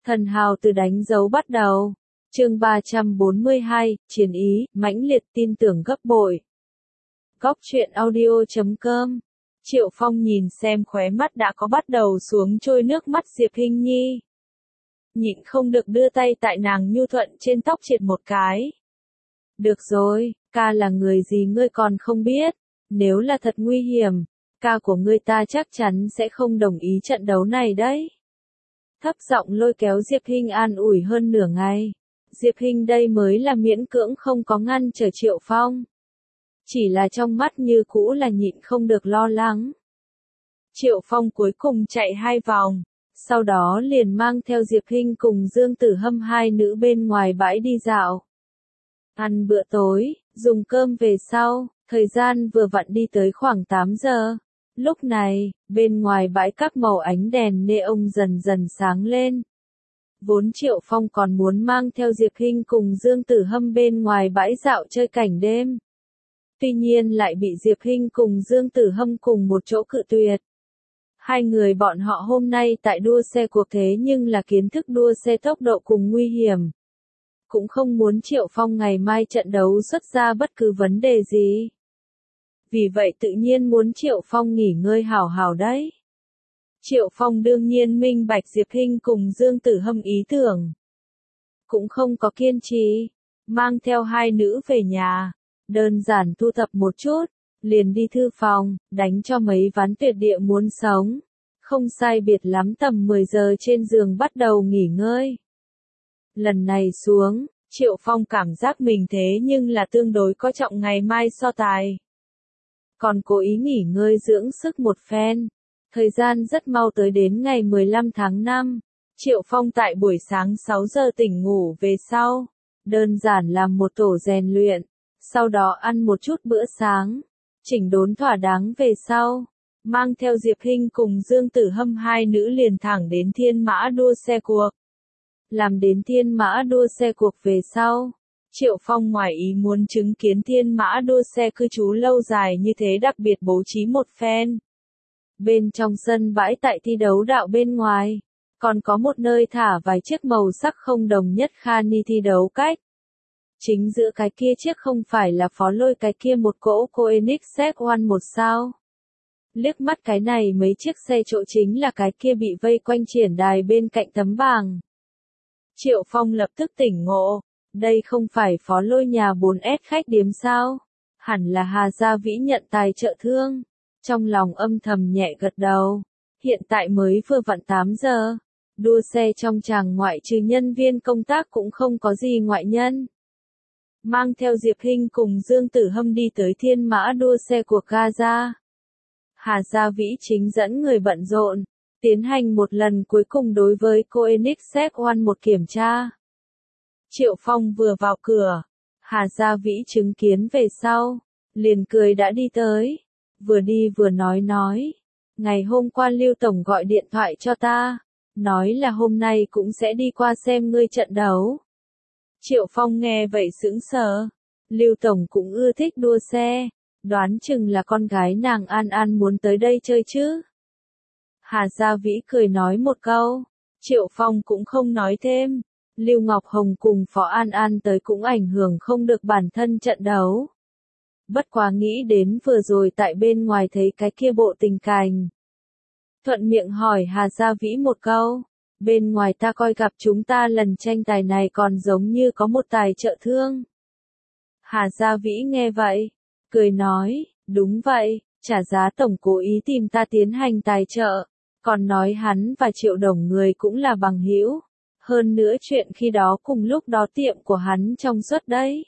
Thần hào từ đánh dấu bắt đầu. Chương 342, chiến ý, mãnh liệt tin tưởng gấp bội. Góc truyện audio.com. Triệu Phong nhìn xem khóe mắt đã có bắt đầu xuống trôi nước mắt Diệp Hinh Nhi. Nhịn không được đưa tay tại nàng nhu thuận trên tóc triệt một cái. Được rồi, ca là người gì ngươi còn không biết. Nếu là thật nguy hiểm, ca của ngươi ta chắc chắn sẽ không đồng ý trận đấu này đấy. Thấp giọng lôi kéo Diệp Hinh an ủi hơn nửa ngày. Diệp Hinh đây mới là miễn cưỡng không có ngăn trở Triệu Phong. Chỉ là trong mắt như cũ là nhịn không được lo lắng. Triệu Phong cuối cùng chạy 2 vòng, sau đó liền mang theo Diệp Hinh cùng Dương Tử Hâm hai nữ bên ngoài bãi đi dạo. Ăn bữa tối, dùng cơm về sau, thời gian vừa vặn đi tới khoảng 8 giờ. Lúc này, bên ngoài bãi các màu ánh đèn neon dần dần sáng lên. Vốn Triệu Phong còn muốn mang theo Diệp Hinh cùng Dương Tử Hâm bên ngoài bãi dạo chơi cảnh đêm. Tuy nhiên lại bị Diệp Hinh cùng Dương Tử Hâm cùng một chỗ cự tuyệt. Hai người bọn họ hôm nay tại đua xe cuộc thế nhưng là kiến thức đua xe tốc độ cùng nguy hiểm. Cũng không muốn Triệu Phong ngày mai trận đấu xuất ra bất cứ vấn đề gì. Vì vậy tự nhiên muốn Triệu Phong nghỉ ngơi hảo hảo đấy. Triệu Phong đương nhiên minh bạch Diệp Hinh cùng Dương Tử Hâm ý tưởng. Cũng không có kiên trì, mang theo hai nữ về nhà, đơn giản thu thập một chút, liền đi thư phòng, đánh cho mấy ván tuyệt địa muốn sống. Không sai biệt lắm tầm 10 giờ trên giường bắt đầu nghỉ ngơi. Lần này xuống, Triệu Phong cảm giác mình thế nhưng là tương đối có trọng ngày mai so tài. Còn cố ý nghỉ ngơi dưỡng sức một phen. Thời gian rất mau tới đến ngày 15 tháng 5. Triệu Phong tại buổi sáng 6 giờ tỉnh ngủ về sau. Đơn giản làm một tổ rèn luyện. Sau đó ăn một chút bữa sáng. Chỉnh đốn thỏa đáng về sau. Mang theo Diệp Hinh cùng Dương Tử Hâm hai nữ liền thẳng đến Thiên Mã đua xe cuộc. Làm đến Thiên Mã đua xe cuộc về sau. Triệu Phong ngoài ý muốn chứng kiến Thiên Mã đua xe cư trú lâu dài như thế đặc biệt bố trí một phen. Bên trong sân bãi tại thi đấu đạo bên ngoài, còn có một nơi thả vài chiếc màu sắc không đồng nhất Khani thi đấu cách. Chính giữa cái kia chiếc không phải là Phó Lôi, cái kia một cỗ Koenigsegg One 1 sao. Liếc mắt cái này mấy chiếc xe chỗ chính là cái kia bị vây quanh triển đài bên cạnh tấm bảng. Triệu Phong lập tức tỉnh ngộ, đây không phải Phó Lôi nhà 4S khách điếm sao, hẳn là Hà Gia Vĩ nhận tài trợ thương. Trong lòng âm thầm nhẹ gật đầu. Hiện tại mới vừa vặn 8 giờ. Đua xe trong tràng ngoại trừ nhân viên công tác cũng không có gì ngoại nhân. Mang theo Diệp Hinh cùng Dương Tử Hâm đi tới Thiên Mã đua xe của Gaza. Hà Gia Vĩ chính dẫn người bận rộn, tiến hành một lần cuối cùng đối với Koenigsegg One 1 kiểm tra. Triệu Phong vừa vào cửa, Hà Gia Vĩ chứng kiến về sau, liền cười đã đi tới. Vừa đi vừa nói, ngày hôm qua Lưu Tổng gọi điện thoại cho ta, nói là hôm nay cũng sẽ đi qua xem ngươi trận đấu. Triệu Phong nghe vậy sững sờ, Lưu Tổng cũng ưa thích đua xe, đoán chừng là con gái nàng An An muốn tới đây chơi chứ. Hà Gia Vĩ cười nói một câu, Triệu Phong cũng không nói thêm, Lưu Ngọc Hồng cùng Phó An An tới cũng ảnh hưởng không được bản thân trận đấu. Bất quá nghĩ đến vừa rồi tại bên ngoài thấy cái kia bộ tình cảnh. Thuận miệng hỏi Hà Gia Vĩ một câu, bên ngoài ta coi gặp chúng ta lần tranh tài này còn giống như có một tài trợ thương. Hà Gia Vĩ nghe vậy, cười nói, đúng vậy, trả giá tổng cố ý tìm ta tiến hành tài trợ, còn nói hắn và Triệu Đồng người cũng là bằng hữu. Hơn nữa chuyện khi đó cùng lúc đó tiệm của hắn trong suất đấy.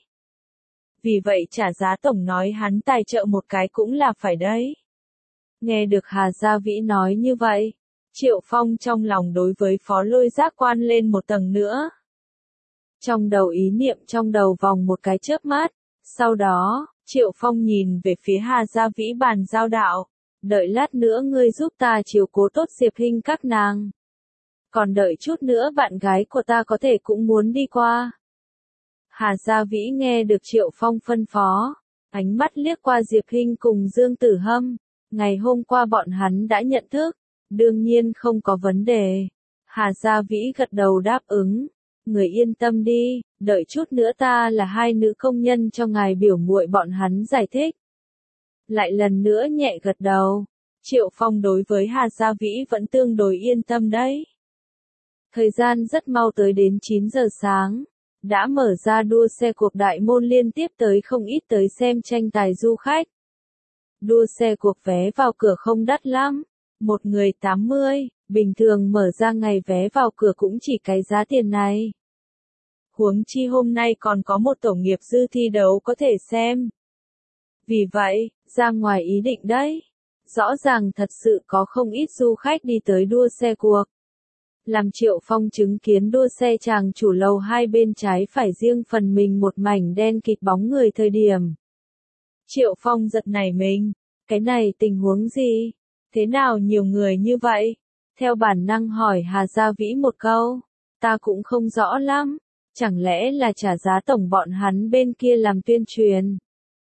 Vì vậy trả giá tổng nói hắn tài trợ một cái cũng là phải đấy. Nghe được Hà Gia Vĩ nói như vậy, Triệu Phong trong lòng đối với Phó Lôi giác quan lên một tầng nữa. Trong đầu ý niệm trong đầu vòng một cái chớp mắt, sau đó, Triệu Phong nhìn về phía Hà Gia Vĩ bàn giao đạo, đợi lát nữa ngươi giúp ta chiếu cố tốt Diệp Hinh các nàng. Còn đợi chút nữa bạn gái của ta có thể cũng muốn đi qua. Hà Gia Vĩ nghe được Triệu Phong phân phó, ánh mắt liếc qua Diệp Hinh cùng Dương Tử Hâm, ngày hôm qua bọn hắn đã nhận thức, đương nhiên không có vấn đề. Hà Gia Vĩ gật đầu đáp ứng. Người yên tâm đi, đợi chút nữa ta là hai nữ công nhân cho ngài biểu muội bọn hắn giải thích. Lại lần nữa nhẹ gật đầu. Triệu Phong đối với Hà Gia Vĩ vẫn tương đối yên tâm đấy. Thời gian rất mau tới đến 9 giờ sáng. Đã mở ra đua xe cuộc đại môn liên tiếp tới không ít tới xem tranh tài du khách. Đua xe cuộc vé vào cửa không đắt lắm. Một người 80, bình thường mở ra ngày vé vào cửa cũng chỉ cái giá tiền này. Huống chi hôm nay còn có một tổ nghiệp dư thi đấu có thể xem. Vì vậy, ra ngoài ý định đấy. Rõ ràng thật sự có không ít du khách đi tới đua xe cuộc. Làm Triệu Phong chứng kiến đua xe chàng chủ lầu hai bên trái phải riêng phần mình một mảnh đen kịt bóng người thời điểm. Triệu Phong giật nảy mình, cái này tình huống gì? Thế nào nhiều người như vậy? Theo bản năng hỏi Hà Gia Vĩ một câu, ta cũng không rõ lắm, chẳng lẽ là trả giá tổng bọn hắn bên kia làm tuyên truyền?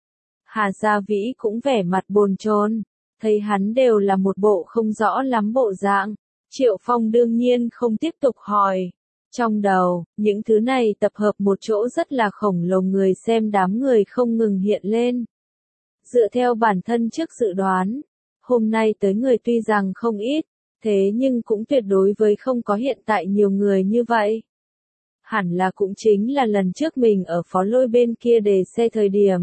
Hà Gia Vĩ cũng vẻ mặt bồn chồn, thấy hắn đều là một bộ không rõ lắm bộ dạng. Triệu Phong đương nhiên không tiếp tục hỏi. Trong đầu, những thứ này tập hợp một chỗ rất là khổng lồ, người xem đám người không ngừng hiện lên. Dựa theo bản thân trước dự đoán, hôm nay tới người tuy rằng không ít, thế nhưng cũng tuyệt đối với không có hiện tại nhiều người như vậy. Hẳn là cũng chính là lần trước mình ở Phó Lôi bên kia đề xe thời điểm.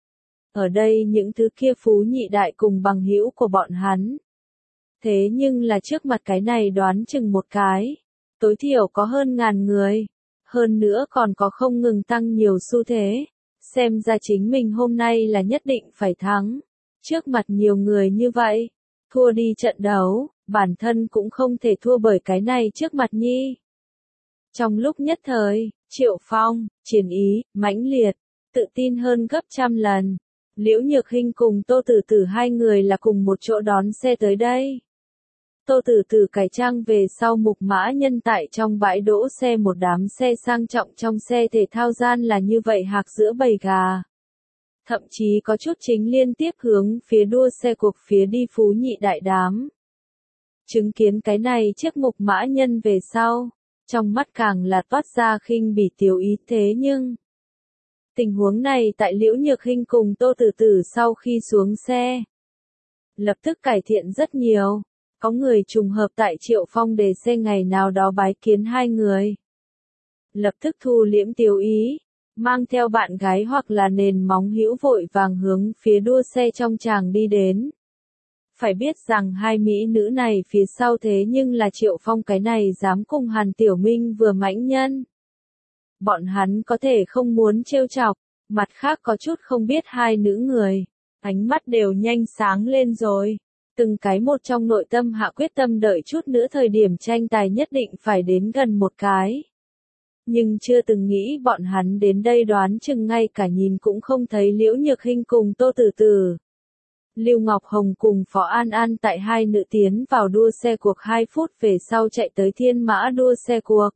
Ở đây những thứ kia phú nhị đại cùng bằng hữu của bọn hắn. Thế nhưng là trước mặt cái này đoán chừng một cái, tối thiểu có hơn 1000 người, hơn nữa còn có không ngừng tăng nhiều xu thế, xem ra chính mình hôm nay là nhất định phải thắng. Trước mặt nhiều người như vậy, thua đi trận đấu, bản thân cũng không thể thua bởi cái này trước mặt nhi. Trong lúc nhất thời, Triệu Phong, chiến ý, mãnh liệt, tự tin hơn gấp trăm lần. Liễu Nhược Hinh cùng Tô Tử Tử hai người là cùng một chỗ đón xe tới đây. Tô Tử Tử cải trang về sau Mục Mã Nhân tại trong bãi đỗ xe một đám xe sang trọng trong xe thể thao gian là như vậy hạc giữa bầy gà. Thậm chí có chút chính liên tiếp hướng phía đua xe cuộc phía đi phú nhị đại đám. Chứng kiến cái này chiếc Mục Mã Nhân về sau, trong mắt càng là toát ra khinh bỉ tiểu ý, thế nhưng tình huống này tại Liễu Nhược Hinh cùng Tô Tử Tử sau khi xuống xe lập tức cải thiện rất nhiều. Có người trùng hợp tại Triệu Phong đề xe ngày nào đó bái kiến hai người. Lập tức thu liễm tiểu ý, mang theo bạn gái hoặc là nền móng hữu vội vàng hướng phía đua xe trong tràng đi đến. Phải biết rằng hai mỹ nữ này phía sau thế nhưng là Triệu Phong cái này dám cùng Hàn Tiểu Minh vừa mãnh nhân. Bọn hắn có thể không muốn trêu chọc, mặt khác có chút không biết hai nữ người, ánh mắt đều nhanh sáng lên rồi. Từng cái một trong nội tâm hạ quyết tâm đợi chút nữa thời điểm tranh tài nhất định phải đến gần một cái. Nhưng chưa từng nghĩ bọn hắn đến đây đoán chừng ngay cả nhìn cũng không thấy Liễu Nhược Hinh cùng Tô Tử Tử. Lưu Ngọc Hồng cùng Phó An An tại hai nữ tiến vào đua xe cuộc 2 phút về sau chạy tới Thiên Mã đua xe cuộc.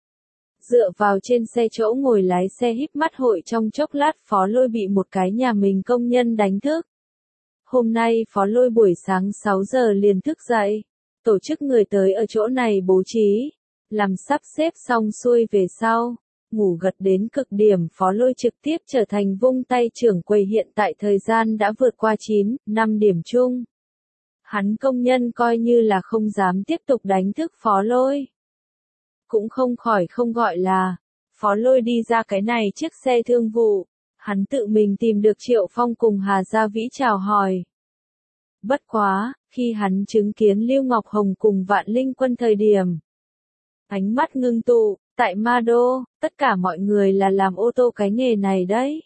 Dựa vào trên xe chỗ ngồi lái xe híp mắt hội trong chốc lát Phó Lôi bị một cái nhà mình công nhân đánh thức. Hôm nay Phó Lôi buổi sáng 6 giờ liền thức dậy, tổ chức người tới ở chỗ này bố trí, làm sắp xếp xong xuôi về sau, ngủ gật đến cực điểm Phó Lôi trực tiếp trở thành vung tay trưởng quầy hiện tại thời gian đã vượt qua 9-5 điểm chung. Hắn công nhân coi như là không dám tiếp tục đánh thức Phó Lôi. Cũng không khỏi không gọi là, Phó Lôi đi ra cái này chiếc xe thương vụ. Hắn tự mình tìm được Triệu Phong cùng Hà Gia Vĩ chào hỏi. Bất quá, khi hắn chứng kiến Lưu Ngọc Hồng cùng Vạn Linh Quân thời điểm. Ánh mắt ngưng tụ, tại Ma Đô, tất cả mọi người là làm ô tô cái nghề này đấy.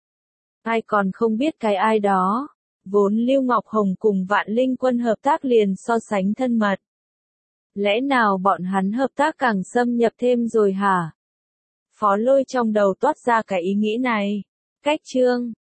Ai còn không biết cái ai đó, vốn Lưu Ngọc Hồng cùng Vạn Linh Quân hợp tác liền so sánh thân mật. Lẽ nào bọn hắn hợp tác càng xâm nhập thêm rồi hả? Phó Lôi trong đầu toát ra cái ý nghĩ này. Cách chương